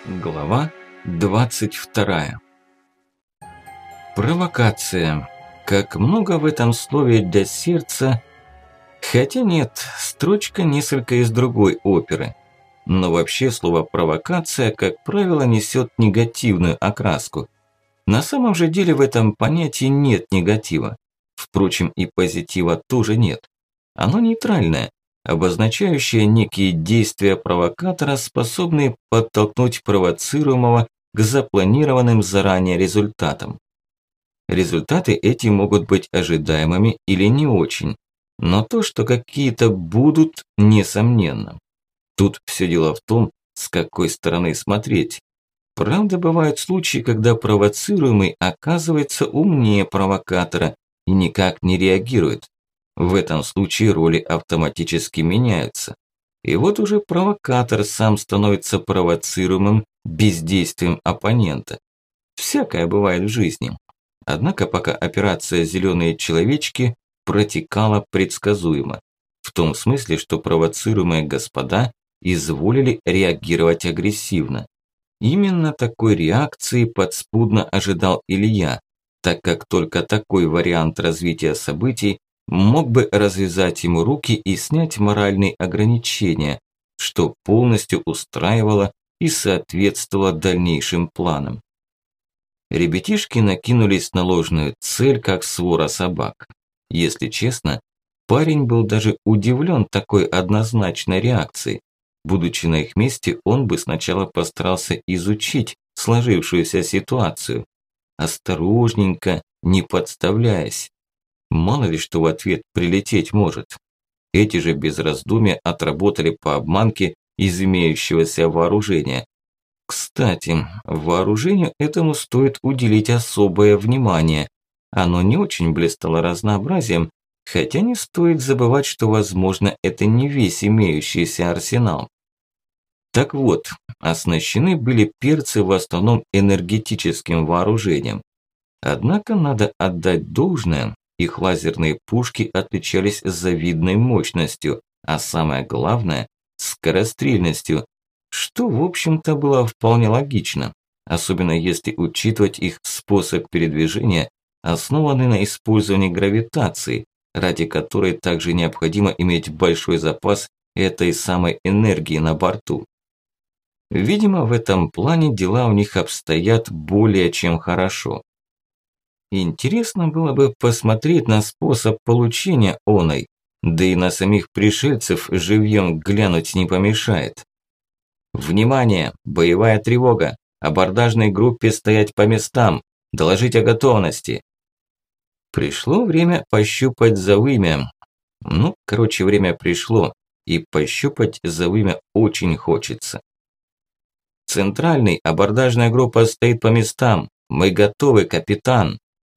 Глава 22. Провокация. Как много в этом слове для сердца. Хотя нет, строчка несколько из другой оперы. Но вообще слово «провокация», как правило, несет негативную окраску. На самом же деле в этом понятии нет негатива. Впрочем, и позитива тоже нет. Оно нейтральное, обозначающее некие действия провокатора, способные подтолкнуть провоцируемого к запланированным заранее результатам. Результаты эти могут быть ожидаемыми или не очень, но то, что какие-то будут, несомненно. Тут все дело в том, с какой стороны смотреть. Правда, бывают случаи, когда провоцируемый оказывается умнее провокатора и никак не реагирует. В этом случае роли автоматически меняются. И вот уже провокатор сам становится провоцируемым бездействием оппонента. Всякое бывает в жизни. Однако пока операция «Зеленые человечки» протекала предсказуемо. В том смысле, что провоцируемые господа изволили реагировать агрессивно. Именно такой реакции подспудно ожидал Илья, так как только такой вариант развития событий мог бы развязать ему руки и снять моральные ограничения, что полностью устраивало и соответствовало дальнейшим планам. Ребятишки накинулись на ложную цель, как свора собак. Если честно, парень был даже удивлен такой однозначной реакцией. Будучи на их месте, он бы сначала постарался изучить сложившуюся ситуацию, осторожненько, не подставляясь. Мало ли что в ответ прилететь может. Эти же без раздумья отработали по обманке из имеющегося вооружения. Кстати, вооружению этому стоит уделить особое внимание. Оно не очень блистало разнообразием, хотя не стоит забывать, что, возможно, это не весь имеющийся арсенал. Так вот, оснащены были перцы в основном энергетическим вооружением. Однако надо отдать должное, их лазерные пушки отличались завидной мощностью, а самое главное – скорострельностью, что, в общем-то, было вполне логично, особенно если учитывать их способ передвижения, основанный на использовании гравитации, ради которой также необходимо иметь большой запас этой самой энергии на борту. Видимо, в этом плане дела у них обстоят более чем хорошо. Интересно было бы посмотреть на способ получения оной, да и на самих пришельцев живьем глянуть не помешает. Внимание! Боевая тревога! Абордажной группе стоять по местам! Доложить о готовности! Пришло время пощупать за вымя. Время пришло, и пощупать за вымя очень хочется. Центральный, абордажная группа стоит по местам. Мы готовы, капитан.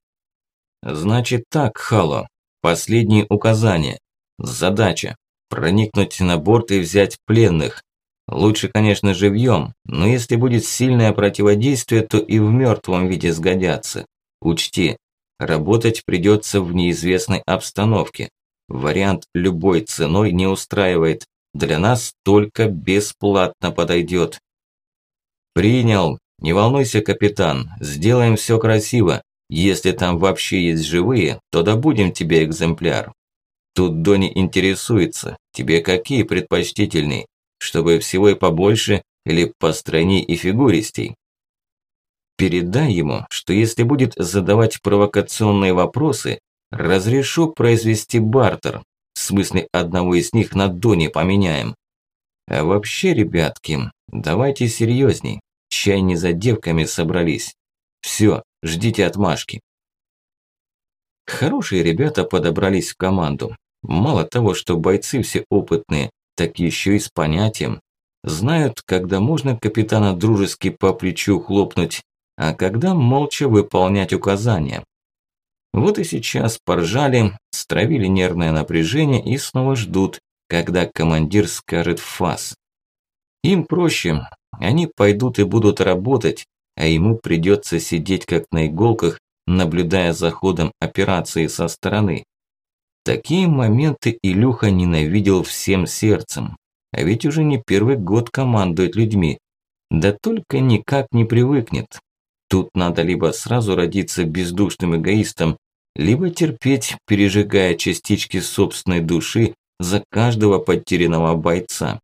Значит так, Хало. Последние указания. Задача. Проникнуть на борт и взять пленных. Лучше, конечно, живьем, но если будет сильное противодействие, то и в мертвом виде сгодятся. Учти, работать придется в неизвестной обстановке. Вариант любой ценой не устраивает. Для нас только бесплатно подойдет. Принял. Не волнуйся, капитан. Сделаем все красиво. Если там вообще есть живые, то добудем тебе экземпляр. Тут Дони интересуется. Тебе какие предпочтительней? Чтобы всего и побольше или постройней и фигуристей? Передай ему, что если будет задавать провокационные вопросы, разрешу произвести бартер. В смысле, одного из них на Дони поменяем. А вообще, ребятки, давайте серьезней. Чай не за девками собрались. Все, ждите отмашки. Хорошие ребята подобрались в команду. Мало того, что бойцы все опытные, так еще и с понятием. Знают, когда можно капитана дружески по плечу хлопнуть, а когда молча выполнять указания. Вот и сейчас поржали, стравили нервное напряжение и снова ждут, когда командир скажет фас. Им проще, они пойдут и будут работать, а ему придется сидеть как на иголках, наблюдая за ходом операции со стороны. Такие моменты Илюха ненавидел всем сердцем, а ведь уже не первый год командует людьми. Да только никак не привыкнет. Тут надо либо сразу родиться бездушным эгоистом, либо терпеть, пережигая частички собственной души за каждого потерянного бойца.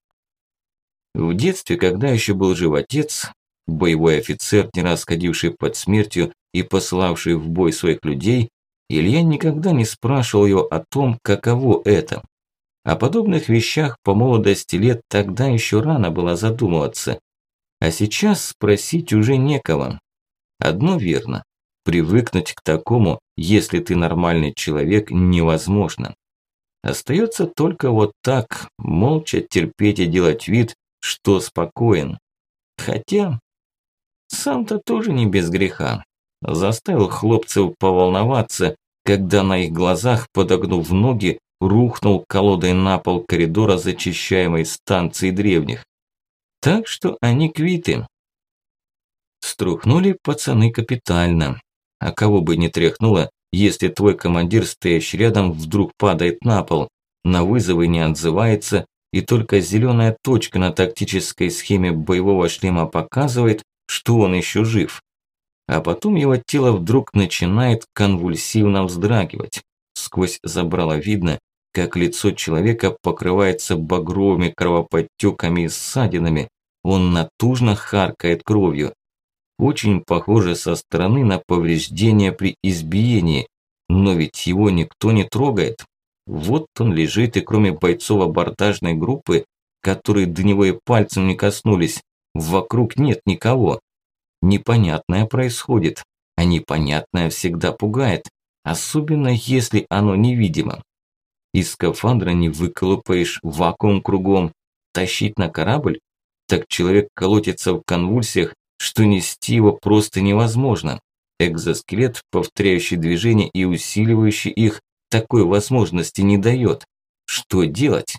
В детстве, когда еще был жив отец, боевой офицер, не раз ходивший под смертью и посылавший в бой своих людей, Илья никогда не спрашивал его о том, каково это. О подобных вещах по молодости лет тогда еще рано было задумываться. А сейчас спросить уже некого. Одно верно. Привыкнуть к такому, если ты нормальный человек, невозможно. Остается только вот так, молча терпеть и делать вид, что спокоен. Хотя, сам-то тоже не без греха. Заставил хлопцев поволноваться, когда на их глазах, подогнув ноги, рухнул колодой на пол коридора зачищаемой станции древних. Так что они квиты. Струхнули пацаны капитально. А кого бы не тряхнуло, если твой командир, стоящий рядом, вдруг падает на пол, на вызовы не отзывается, и только зеленая точка на тактической схеме боевого шлема показывает, что он еще жив. А потом его тело вдруг начинает конвульсивно вздрагивать. Сквозь забрало видно, как лицо человека покрывается багровыми кровоподтеками и ссадинами. Он натужно харкает кровью. Очень похоже со стороны на повреждение при избиении, но ведь его никто не трогает. Вот он лежит, и кроме бойцов абордажной группы, которые до него и пальцем не коснулись, вокруг нет никого. Непонятное происходит, а непонятное всегда пугает, особенно если оно невидимо. Из скафандра не выколупаешь, вакуум кругом. Тащить на корабль? Так человек колотится в конвульсиях, что нести его просто невозможно. Экзоскелет, повторяющий движения и усиливающий их, такой возможности не дает. Что делать?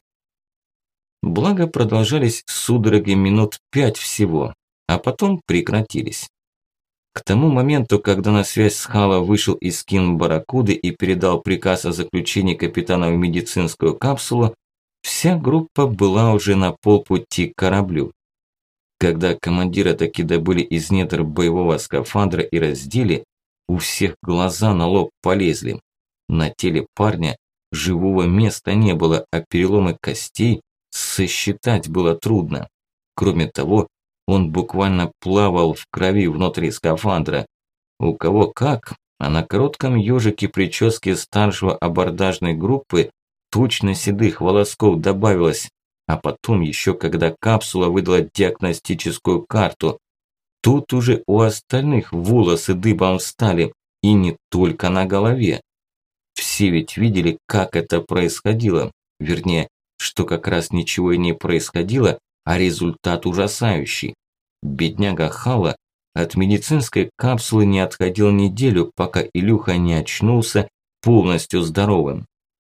Благо продолжались судороги минут 5 всего, а потом прекратились. К тому моменту, когда на связь с Хало вышел Искин Барракуды и передал приказ о заключении капитана в медицинскую капсулу, вся группа была уже на полпути к кораблю. Когда командира таки добыли из недр боевого скафандра и раздели, у всех глаза на лоб полезли. На теле парня живого места не было, а переломы костей сосчитать было трудно. Кроме того, он буквально плавал в крови внутри скафандра. У кого как, а на коротком ежике прически старшего абордажной группы точно седых волосков добавилось, а потом еще когда капсула выдала диагностическую карту, тут уже у остальных волосы дыбом встали, и не только на голове. Все ведь видели, как это происходило, вернее, что как раз ничего и не происходило, а результат ужасающий. Бедняга Хала от медицинской капсулы не отходил неделю, пока Илюха не очнулся полностью здоровым.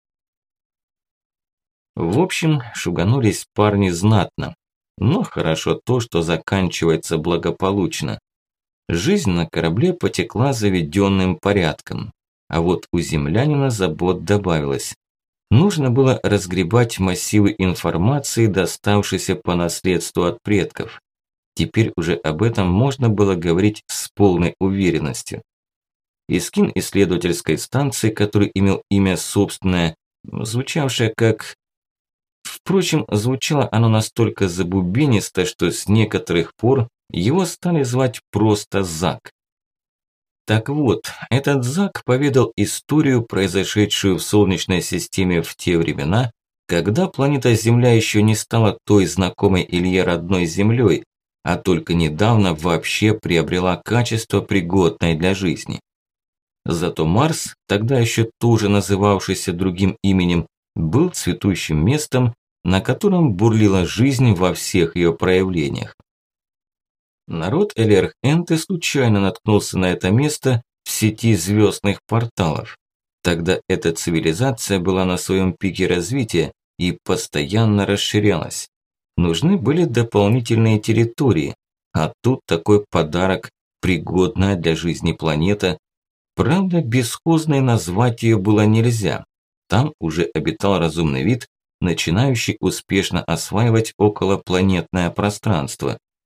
В общем, шуганулись парни знатно, но хорошо то, что заканчивается благополучно. Жизнь на корабле потекла заведенным порядком, а вот у землянина забот добавилось. Нужно было разгребать массивы информации, доставшейся по наследству от предков. Теперь уже об этом можно было говорить с полной уверенностью. Искин исследовательской станции, который имел имя собственное, звучавшее как... Впрочем, звучало оно настолько забубенисто, что с некоторых пор его стали звать просто Зак. Так вот, этот Зак поведал историю, произошедшую в Солнечной системе в те времена, когда планета Земля еще не стала той знакомой Илье родной Землей, а только недавно вообще приобрела качество, пригодное для жизни. Зато Марс, тогда еще тоже называвшийся другим именем, был цветущим местом, на котором бурлила жизнь во всех ее проявлениях. Народ Элерх-Энте случайно наткнулся на это место в сети звездных порталов. Тогда эта цивилизация была на своем пике развития и постоянно расширялась. Нужны были дополнительные территории, а тут такой подарок, пригодная для жизни планета. Правда, бесхозной назвать ее было нельзя. Там уже обитал разумный вид, начинающий успешно осваивать околопланетное пространство.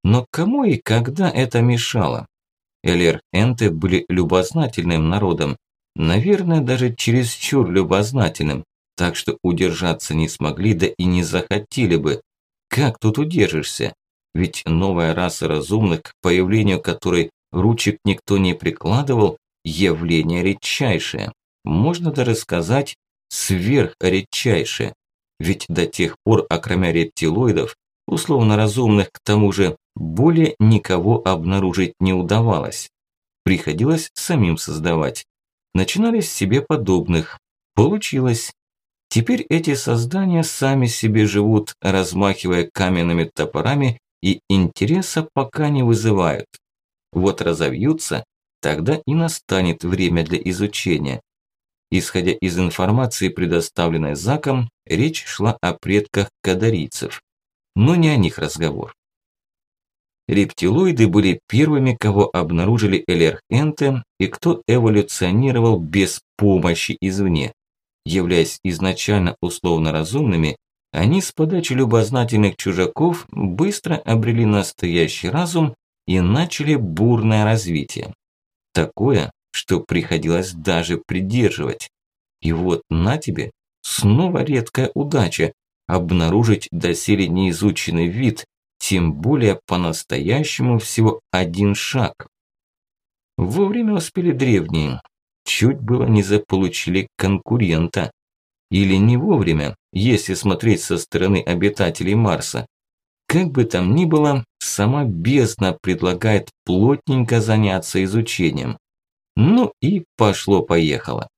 Но кому и когда это мешало? Элер-энты были любознательным народом, наверное, даже чересчур любознательным, так что удержаться не смогли, да и не захотели бы. Как тут удержишься? Ведь новая раса разумных, к появлению которой ручек никто не прикладывал, явление редчайшее. Можно даже сказать, сверхредчайшее. Ведь до тех пор, окромя рептилоидов, условно разумных к тому же, более никого обнаружить не удавалось. Приходилось самим создавать. Начинали с себе подобных. Получилось. Теперь эти создания сами себе живут, размахивая каменными топорами, и интереса пока не вызывают. Вот разовьются, тогда и настанет время для изучения. Исходя из информации, предоставленной Заком, речь шла о предках кадарийцев. Но не о них разговор. Рептилоиды были первыми, кого обнаружили элер-энты и кто эволюционировал без помощи извне. Являясь изначально условно разумными, они с подачи любознательных чужаков быстро обрели настоящий разум и начали бурное развитие. Такое, что приходилось даже придерживать. И вот на тебе снова редкая удача обнаружить доселе неизученный вид, тем более по-настоящему всего один шаг. Вовремя успели древние. Чуть было не заполучили конкурента. Или не вовремя, если смотреть со стороны обитателей Марса. Как бы там ни было, сама бездна предлагает плотненько заняться изучением. Ну и пошло-поехало.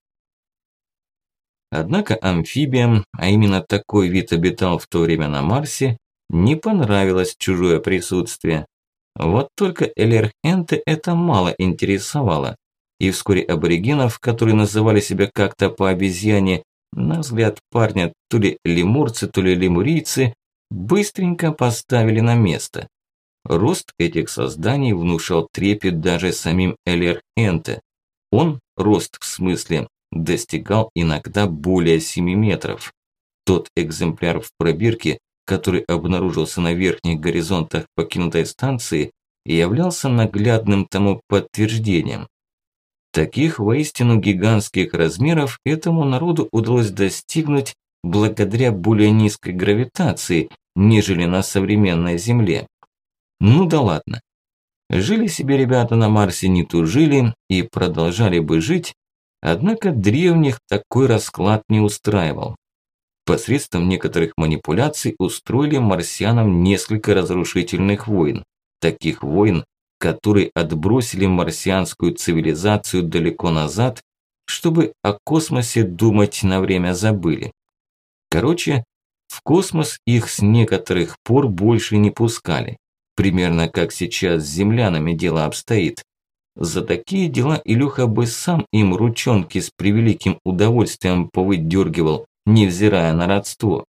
Однако амфибиям, а именно такой вид обитал в то время на Марсе, не понравилось чужое присутствие. Вот только элер-энты это мало интересовало. И вскоре аборигенов, которые называли себя как-то по обезьяне, на взгляд парня то ли лемурцы, то ли лемурийцы, быстренько поставили на место. Рост этих созданий внушал трепет даже самим элер-энте. Он, рост в смысле, достигал иногда более 7 метров. Тот экземпляр в пробирке, который обнаружился на верхних горизонтах покинутой станции, являлся наглядным тому подтверждением. Таких воистину гигантских размеров этому народу удалось достигнуть благодаря более низкой гравитации, нежели на современной Земле. Ну да ладно. Жили себе ребята на Марсе, не тужили и продолжали бы жить, однако древних такой расклад не устраивал. Посредством некоторых манипуляций устроили марсианам несколько разрушительных войн. Таких войн, которые отбросили марсианскую цивилизацию далеко назад, чтобы о космосе думать на время забыли. Короче, в космос их с некоторых пор больше не пускали. Примерно как сейчас с землянами дело обстоит. За такие дела Илюха бы сам им ручонки с превеликим удовольствием повыдергивал, невзирая на родство.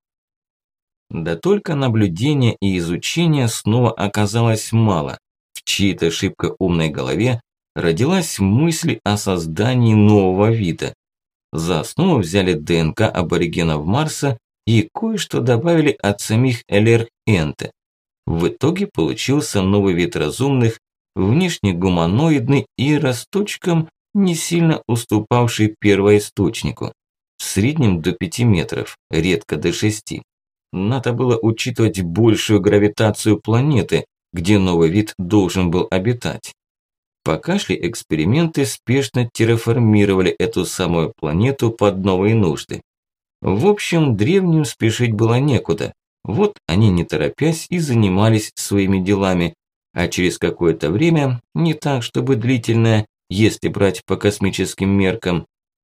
Да только наблюдения и изучения снова оказалось мало. В чьей-то шибко умной голове родилась мысль о создании нового вида. За основу взяли ДНК аборигенов Марса и кое-что добавили от самих элер-энте. В итоге получился новый вид разумных, внешне гуманоидный и росточком не сильно уступавший первоисточнику. В среднем до 5 метров, редко до 6. Надо было учитывать большую гравитацию планеты, где новый вид должен был обитать. Пока шли эксперименты, спешно терраформировали эту самую планету под новые нужды. В общем, древним спешить было некуда. Вот они, не торопясь, и занимались своими делами, а через какое-то время, не так чтобы длительное, если брать по космическим меркам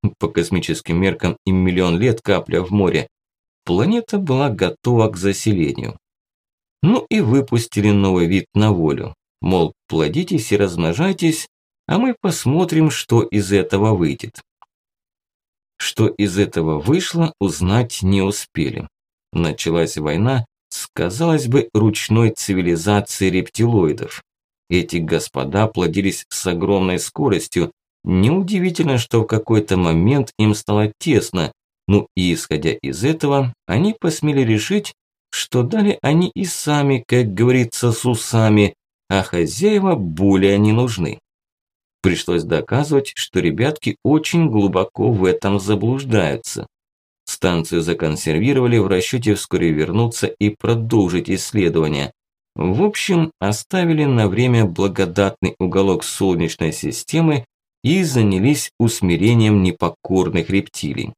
им миллион лет капля в море, планета была готова к заселению. Ну и выпустили новый вид на волю. Мол, плодитесь и размножайтесь, а мы посмотрим, что из этого выйдет. Что из этого вышло, узнать не успели. Началась война с, казалось бы, ручной цивилизацией рептилоидов. Эти господа плодились с огромной скоростью. Неудивительно, что в какой-то момент им стало тесно. Ну и исходя из этого, они посмели решить, что дали они и сами, как говорится, с усами, а хозяева более не нужны. Пришлось доказывать, что ребятки очень глубоко в этом заблуждаются. Станцию законсервировали в расчете вскоре вернуться и продолжить исследования. В общем, оставили на время благодатный уголок Солнечной системы и занялись усмирением непокорных рептилий.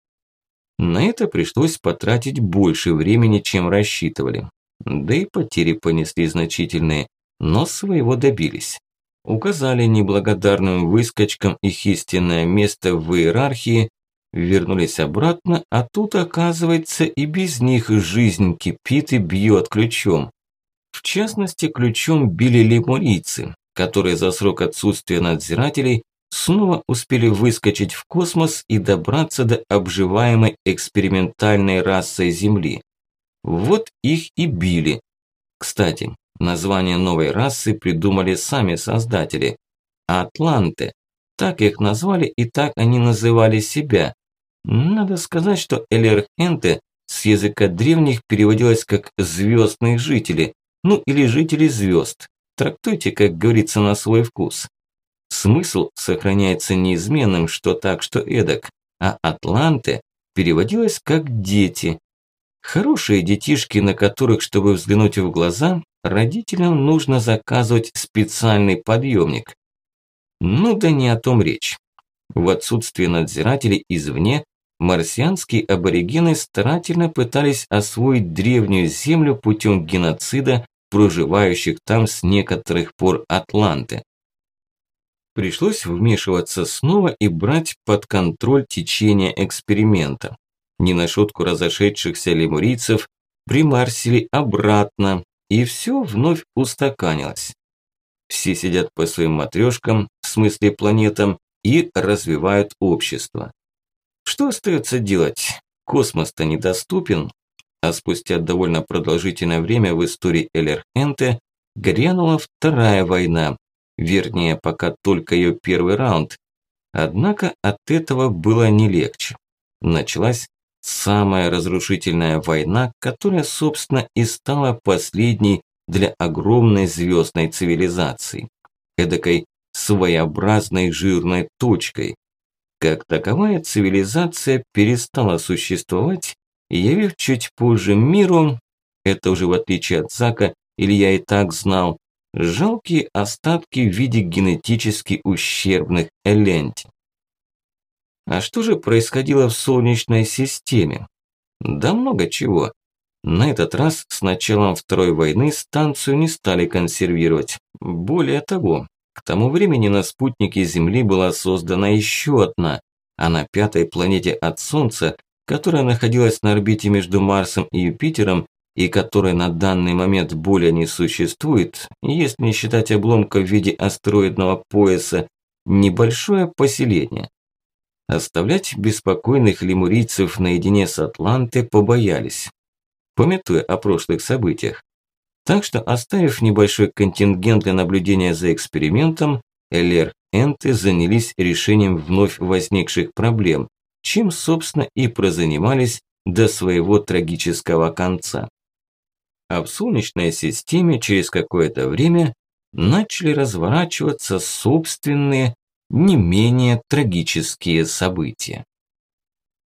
На это пришлось потратить больше времени, чем рассчитывали. Да и потери понесли значительные, но своего добились. Указали неблагодарным выскочкам их истинное место в иерархии, вернулись обратно, а тут, оказывается, и без них жизнь кипит и бьет ключом. В частности, ключом били лемурийцы, которые за срок отсутствия надзирателей снова успели выскочить в космос и добраться до обживаемой экспериментальной расой Земли. Вот их и били. Кстати, название новой расы придумали сами создатели. Атланты. Так их назвали и так они называли себя. Надо сказать, что Элерхенте с языка древних переводилось как «звездные жители», ну или «жители звезд». Трактуйте, как говорится, на свой вкус. Смысл сохраняется неизменным, что так, что эдак, а атланты переводилось как «дети». Хорошие детишки, на которых, чтобы взглянуть в глаза, родителям нужно заказывать специальный подъемник. Ну да не о том речь. В отсутствие надзирателей извне, марсианские аборигены старательно пытались освоить древнюю землю путем геноцида проживающих там с некоторых пор атланты. Пришлось вмешиваться снова и брать под контроль течение эксперимента. Не на шутку разошедшихся лемурийцев примарсили обратно, и все вновь устаканилось. Все сидят по своим матрешкам, в смысле планетам, и развивают общество. Что остается делать? Космос-то недоступен, а спустя довольно продолжительное время в истории Элерхенте грянула Вторая война, вернее, пока только ее первый раунд. Однако от этого было не легче. Началась самая разрушительная война, которая, собственно, и стала последней для огромной звездной цивилизации. Эдакой своеобразной жирной точкой. Как таковая цивилизация перестала существовать, явив чуть позже миру, это уже в отличие от Зака, или я и так знал, жалкие остатки в виде генетически ущербных эленти. А что же происходило в Солнечной системе? Да много чего. На этот раз с началом Второй войны станцию не стали консервировать. Более того, к тому времени на спутнике Земли была создана еще одна, а на пятой планете от Солнца, которая находилась на орбите между Марсом и Юпитером, и которая на данный момент более не существует, если не считать обломка в виде астероидного пояса, небольшое поселение. Оставлять беспокойных лемурийцев наедине с Атлантой побоялись, памятуя о прошлых событиях. Так что, оставив небольшой контингент для наблюдения за экспериментом, Элерхенты занялись решением вновь возникших проблем, чем, собственно, и прозанимались до своего трагического конца. А в Солнечной системе через какое-то время начали разворачиваться собственные, не менее трагические события.